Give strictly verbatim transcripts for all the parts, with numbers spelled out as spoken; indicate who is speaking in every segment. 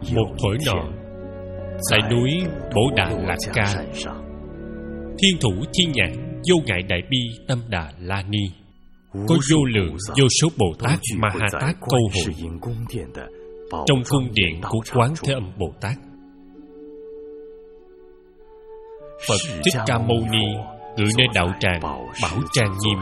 Speaker 1: Một thuở nọ, tại núi Bổ Đà Lạc Ca, Thiên Thủ Thiên Nhãn Vô Ngại Đại Bi Tâm Đà La Ni, có vô lượng vô số Bồ Tát Ma Ha Tát câu hội trong cung điện của Quán Thế Âm Bồ Tát. Phật Thích Ca Mâu Ni gửi nơi đạo tràng Bảo Trang Nghiêm,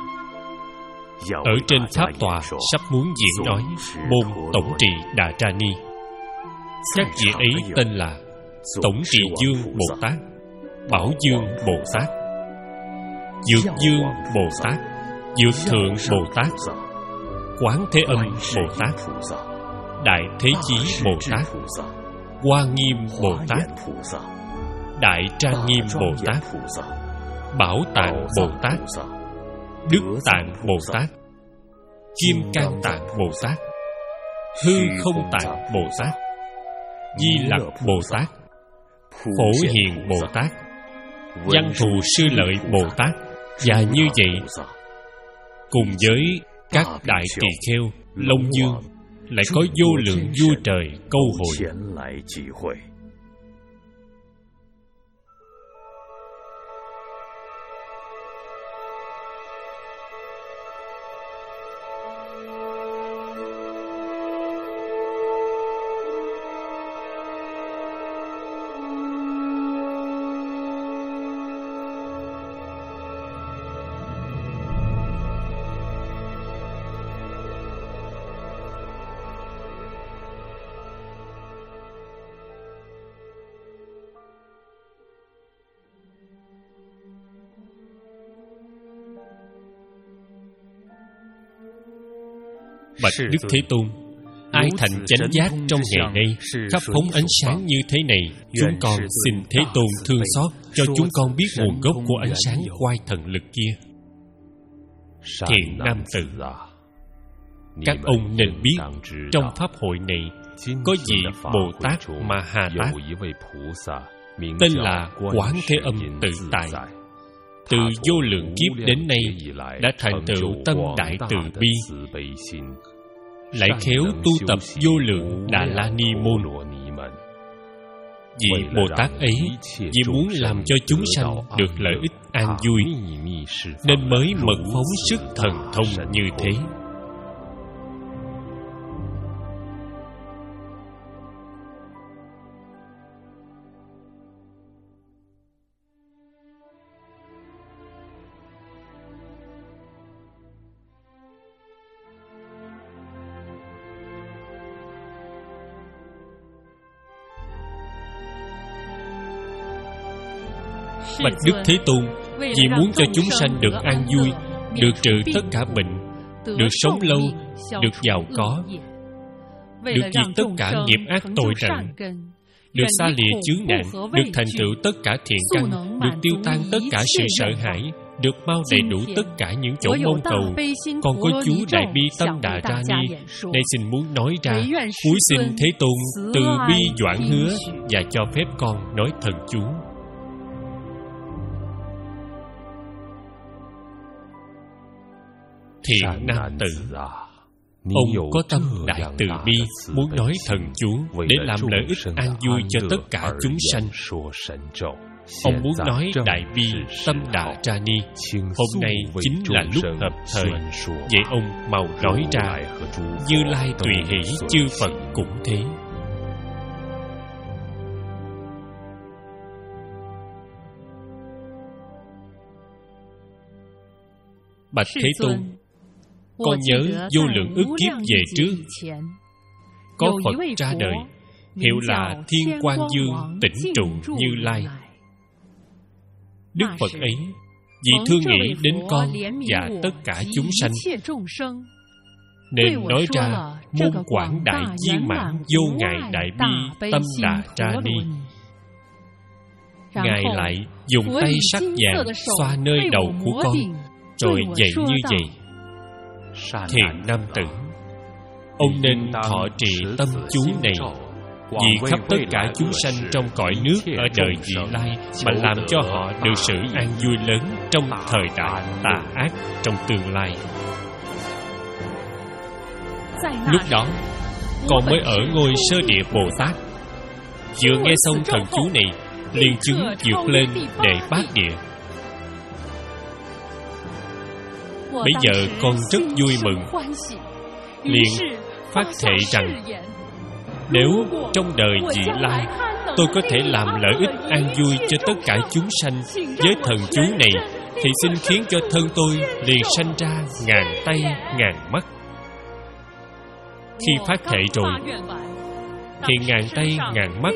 Speaker 1: ở trên pháp tòa sắp muốn diễn nói môn Tổng Trì Đà Ra Ni. Các vị ấy tên là Tổng Trì Dương Bồ Tát, Bảo Dương Bồ Tát, Dược Dương Bồ Tát, Dược Thượng Bồ Tát, Quán Thế Âm Bồ Tát, Đại Thế Chí Bồ Tát, Hoa Nghiêm Bồ Tát, Đại Trang Nghiêm Bồ Tát, Bảo Tạng Bồ Tát, Đức Tạng Bồ Tát, Kim Cang Tạng Bồ Tát, Hư Không Tạng Bồ Tát, Di Lặc Bồ Tát, Phổ Hiền Bồ Tát, Văn Thù Sư Lợi Bồ Tát. Và như vậy, cùng với các đại tỳ kheo Long Dương, lại có vô lượng vua trời câu hội. Bạch Đức Thế Tôn, ai thành chánh giác trong ngày nay, khắp phóng ánh sáng như thế này, chúng con xin Thế Tôn thương xót cho chúng con biết nguồn gốc của ánh sáng oai thần lực kia. Thiện nam tử, các ông nên biết, trong pháp hội này có vị Bồ Tát Ma Ha Tát, tên là Quán Thế Âm Tự Tại, từ vô lượng kiếp đến nay đã thành tựu tâm đại từ bi, lại khéo tu tập vô lượng Đà La Ni môn. Vị Bồ Tát ấy vì muốn làm cho chúng sanh được lợi ích an vui, nên mới mật phóng sức thần thông như thế. Bạch Đức Thế Tôn, vì muốn cho chúng sanh được an vui, được trừ tất cả bệnh, được sống lâu, được giàu có, được diệt tất cả nghiệp ác tội trần, được xa lìa chướng nạn, được thành tựu tất cả thiện căn, được tiêu tan tất cả sự sợ hãi, được mau đầy đủ tất cả những chỗ mong cầu, còn có chú Đại Bi Tâm Đà Ra Ni, nay xin muốn nói ra, cúi xin Thế Tôn từ bi doãn hứa và cho phép con nói thần chú. Thiện nam tử, ông có tâm đại từ bi, muốn nói thần chú để làm lợi ích an vui cho tất cả chúng sanh. Ông muốn nói Đại Bi Tâm Đà Ra Ni. Hôm nay chính là lúc hợp thời, vậy ông mau nói ra. Như Lai tùy hỷ, chư Phật cũng thế. Bạch Thế Tôn, con nhớ vô lượng ức kiếp về trước, có Phật ra đời, hiệu là Thiên Quang Dương Tĩnh Trụ Như Lai. Đức Phật ấy vì thương nghĩ đến con và tất cả chúng sanh, nên nói ra môn quảng đại viên mãn vô ngại Đại Bi Tâm Đà Ra Ni. Ngài lại dùng tay sắc vàng xoa nơi đầu của con, rồi dạy như vậy: Thiện nam tử, ông nên thọ trì tâm chú này, vì khắp tất cả chúng sanh trong cõi nước ở đời vị lai, mà làm cho họ được sự an vui lớn trong thời đại tà ác trong tương lai. Lúc đó, con mới ở ngôi Sơ Địa Bồ Tát. Vừa nghe xong thần chú này, liền chứng vượt lên Đệ Bát Địa. Bây giờ con rất vui mừng, liền phát thệ rằng nếu trong đời vị lai tôi có thể làm lợi ích an vui cho tất cả chúng sanh với thần chú này, thì xin khiến cho thân tôi liền sanh ra ngàn tay ngàn mắt. Khi phát thệ rồi, thì ngàn tay ngàn mắt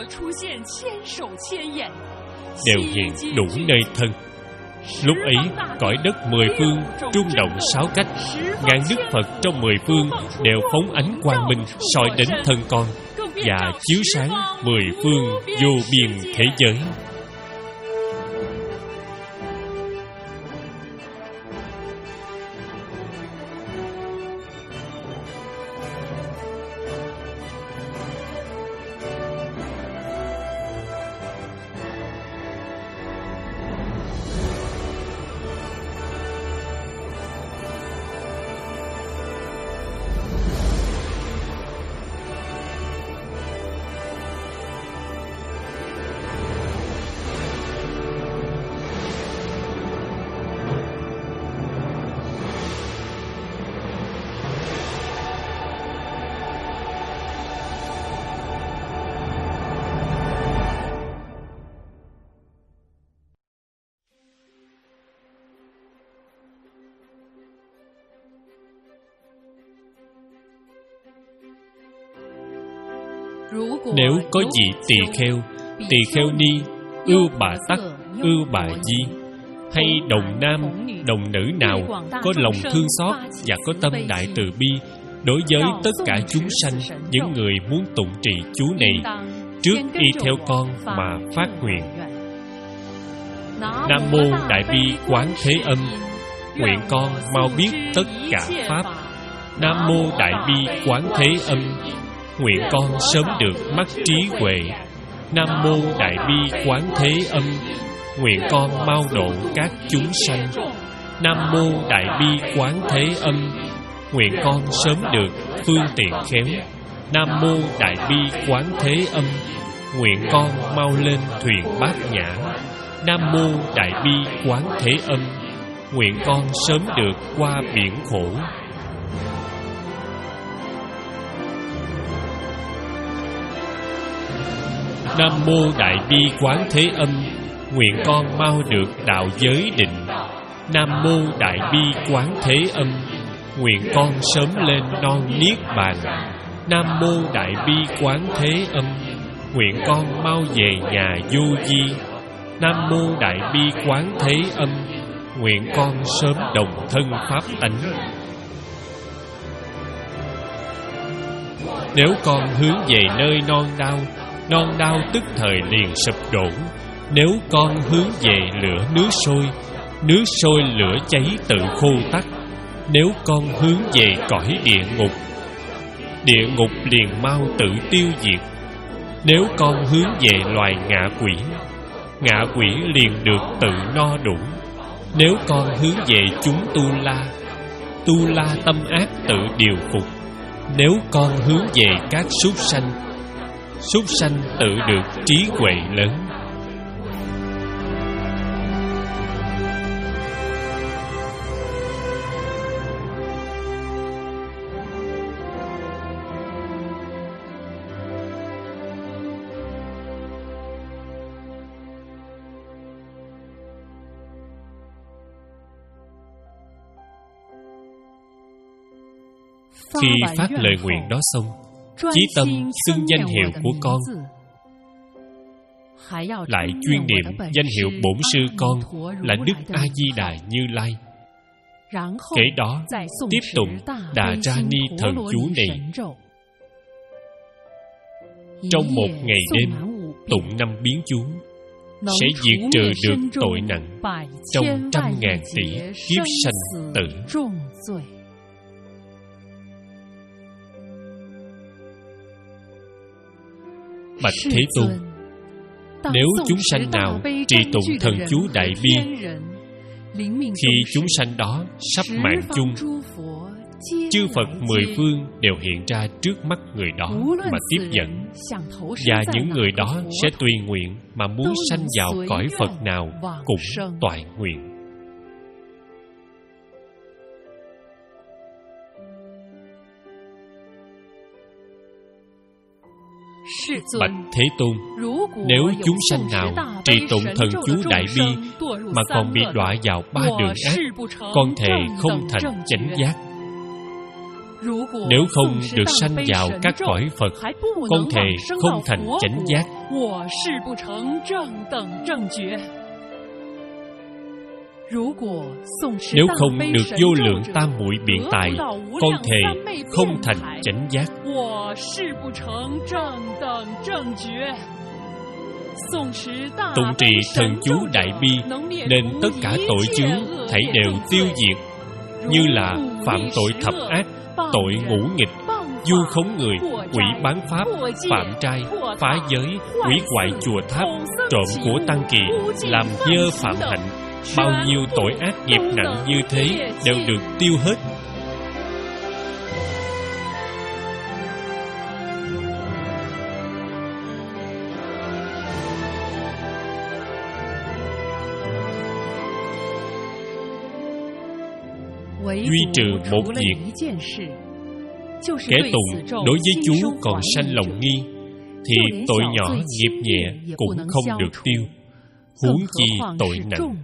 Speaker 1: đều hiện đủ nơi thân. Lúc ấy cõi đất mười phương rung động sáu cách, ngàn đức Phật trong mười phương đều phóng ánh quang minh soi đến thân con, và chiếu sáng mười phương vô biên thế giới. Nếu có vị tỳ kheo, tỳ kheo ni, ưu bà tắc, ưu bà di, hay đồng nam, đồng nữ nào có lòng thương xót và có tâm đại từ bi đối với tất cả chúng sanh, những người muốn tụng trì chú này, trước y theo con mà phát nguyện. Nam mô Đại Bi Quán Thế Âm, nguyện con mau biết tất cả pháp. Nam mô Đại Bi Quán Thế Âm, nguyện con sớm được mắt trí huệ. Nam mô Đại Bi Quán Thế Âm, nguyện con mau độ các chúng sanh. Nam mô Đại Bi Quán Thế Âm, nguyện con sớm được phương tiện khéo. Nam mô Đại Bi Quán Thế Âm, nguyện con mau lên thuyền Bát Nhã. Nam mô Đại Bi Quán Thế Âm, nguyện con sớm được qua biển khổ. Nam mô Đại Bi Quán Thế Âm, nguyện con mau được đạo giới định. Nam mô Đại Bi Quán Thế Âm, nguyện con sớm lên non niết bàn. Nam mô Đại Bi Quán Thế Âm, nguyện con mau về nhà vô vi. Nam mô Đại Bi Quán Thế Âm, nguyện con sớm đồng thân pháp tánh. Nếu con hướng về nơi non đau, non đau tức thời liền sụp đổ. Nếu con hướng về lửa nước sôi, nước sôi lửa cháy tự khô tắt. Nếu con hướng về cõi địa ngục, địa ngục liền mau tự tiêu diệt. Nếu con hướng về loài ngạ quỷ, ngạ quỷ liền được tự no đủ. Nếu con hướng về chúng tu la, tu la tâm ác tự điều phục. Nếu con hướng về các súc sanh, súc sanh tự được trí huệ lớn. Khi phát lời nguyện đó xong, chí tâm xưng danh hiệu của con, lại chuyên niệm danh hiệu bổn sư con là Đức A Di Đà Như Lai. Kể đó tiếp tụng Đà Ra Ni thần chú này. Trong một ngày đêm tụng năm biến chú, sẽ diệt trừ được tội nặng trong trăm ngàn tỷ kiếp sanh tử. Bạch Thế Tôn, nếu chúng sanh nào trì tụng thần chú Đại Bi, khi chúng sanh đó sắp mạng chung, chư Phật mười phương đều hiện ra trước mắt người đó mà tiếp dẫn, và những người đó sẽ tùy nguyện mà muốn sanh vào cõi Phật nào cũng toại nguyện. Bạch Thế Tôn, nếu chúng sanh nào trì tụng thần chú Đại Bi mà còn bị đọa vào ba đường ác, con thề không thành chánh giác. Nếu không được sanh vào các cõi Phật, con thề không thành chánh giác. Nếu không được vô lượng tam muội biện tài, con thề không thành chánh giác. Tụng trì thần chú Đại Bi nên tất cả tội chướng thảy đều tiêu diệt, như là phạm tội thập ác, tội ngũ nghịch, vu khống người, quỷ bán pháp, phạm trai, phá giới, hủy hoại chùa tháp, trộm của tăng kỳ, làm dơ phạm hạnh. Bao nhiêu tội ác nghiệp nặng như thế đều được tiêu hết. Duy trừ một việc, kẻ tụng đối với chú còn sanh lòng nghi, thì tội nhỏ nghiệp nhẹ cũng không được tiêu, huống chi tội nặng.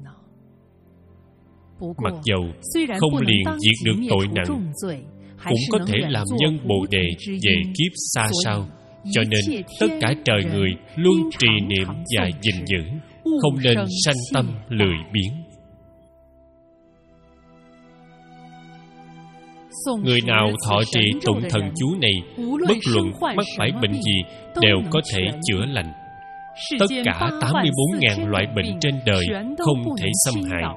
Speaker 1: Mặc dầu không liền diệt được tội nặng, cũng có thể làm nhân Bồ Đề về kiếp xa sau. Cho nên tất cả trời người luôn trì niệm và gìn giữ, không nên sanh tâm lười biếng. Người nào thọ trì tụng thần chú này, bất luận mắc phải bệnh gì đều có thể chữa lành. Tất cả tám mươi bốn nghìn loại bệnh trên đời không thể xâm hại.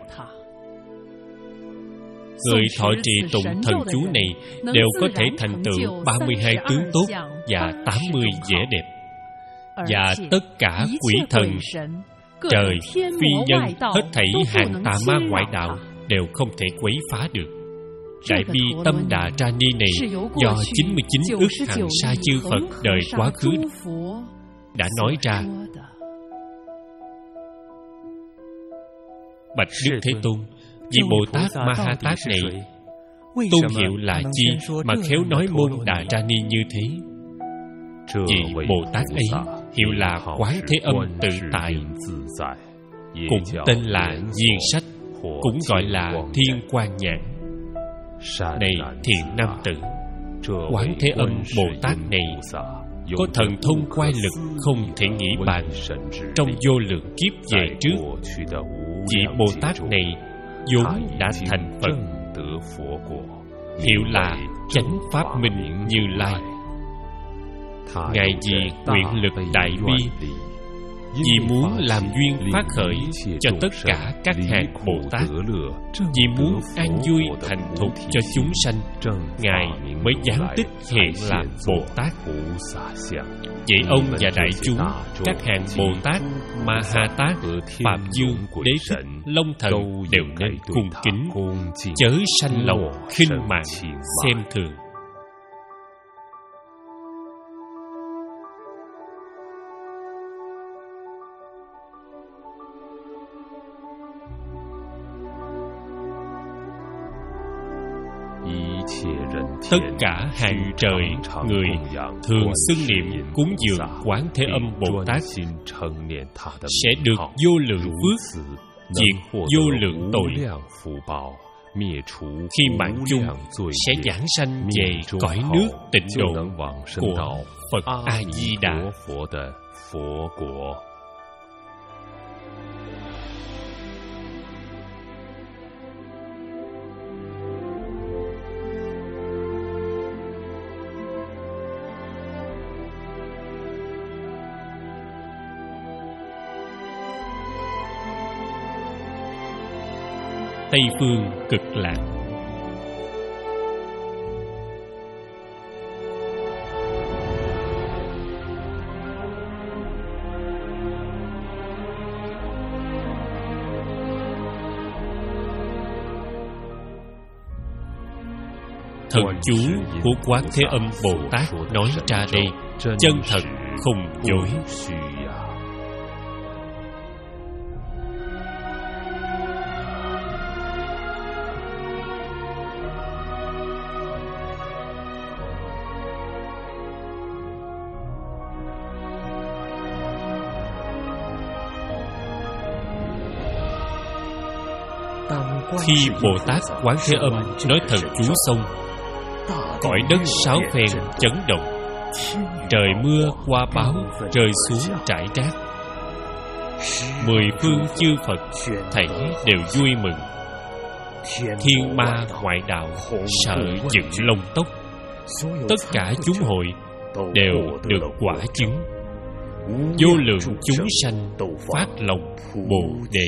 Speaker 1: Người thọ trì tụng thần chú này đều có thể thành tựu ba mươi hai tướng tốt và tám mươi vẻ đẹp. Và tất cả quỷ thần, trời, phi nhân, hết thảy hàng tà ma ngoại đạo đều không thể quấy phá được. Đại Bi Tâm Đà Ra Ni này do chín mươi chín ức hàng sa chư Phật đời quá khứ đã nói ra. Bạch Đức Thế Tôn, vị Bồ Tát Ma Ha Tát này tôn hiệu là chi mà khéo nói môn Đà Ra Ni như thế? Vị Bồ Tát ấy hiệu là Quán Thế Âm Tự Tại, cũng tên là Diên Sách, cũng gọi là Thiên Quang Nhãn. Này thiện nam tử, Quán Thế Âm Bồ Tát này có thần thông quay lực không thể nghĩ bàn. Trong vô lượng kiếp về trước, vị Bồ Tát này vốn đã thành Phật, hiệu là Chánh Pháp Minh Như Lai. Ngài vì nguyện lực đại bi, vì muốn làm duyên phát khởi cho tất cả các hạt Bồ Tát, vì muốn an vui hạnh thục cho chúng sanh, Ngài mới giáng tích hiện làm Bồ Tát. Vậy ông và đại chúng, các hàng Bồ Tát, Ma Ha Tát, Phạm Dương, Đế Thích, Long Thần đều nên cung kính, chớ sanh lòng khinh mạn xem thường. Tất cả hàng trời người thường xưng niệm cúng dường Quán Thế Âm Bồ Tát sẽ được vô lượng phước, diệt vô lượng tội. Khi mạng chung sẽ giảng sanh về cõi nước tịnh độ của Phật A Di Đà. Tây phương Cực Lạc. thần chú của Quán Thế Âm Bồ Tát nói ra đây chân thật không dối. Khi Bồ Tát Quán Thế Âm nói thần chú xong, cõi đất sáu phen chấn động, trời mưa qua báo rơi xuống rải rác. Mười phương chư Phật thảy đều vui mừng. Thiên ma ngoại đạo sợ dựng lông tóc. Tất cả chúng hội đều được quả chứng. Vô lượng chúng sanh phát lòng Bồ Đề.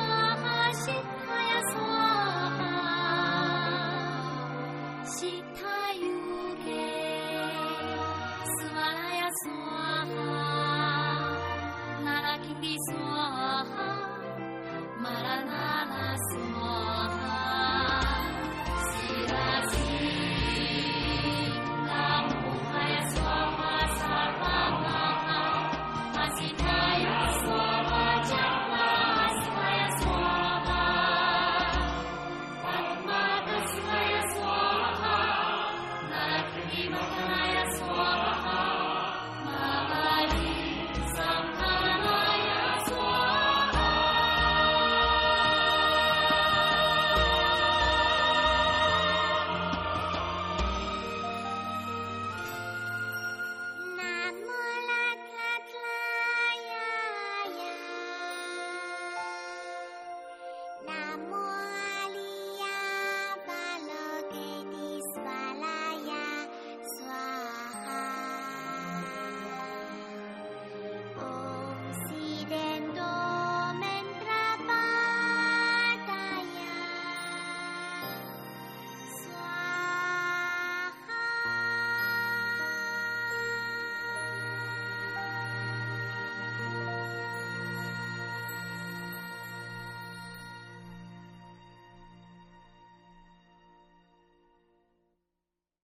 Speaker 2: Sita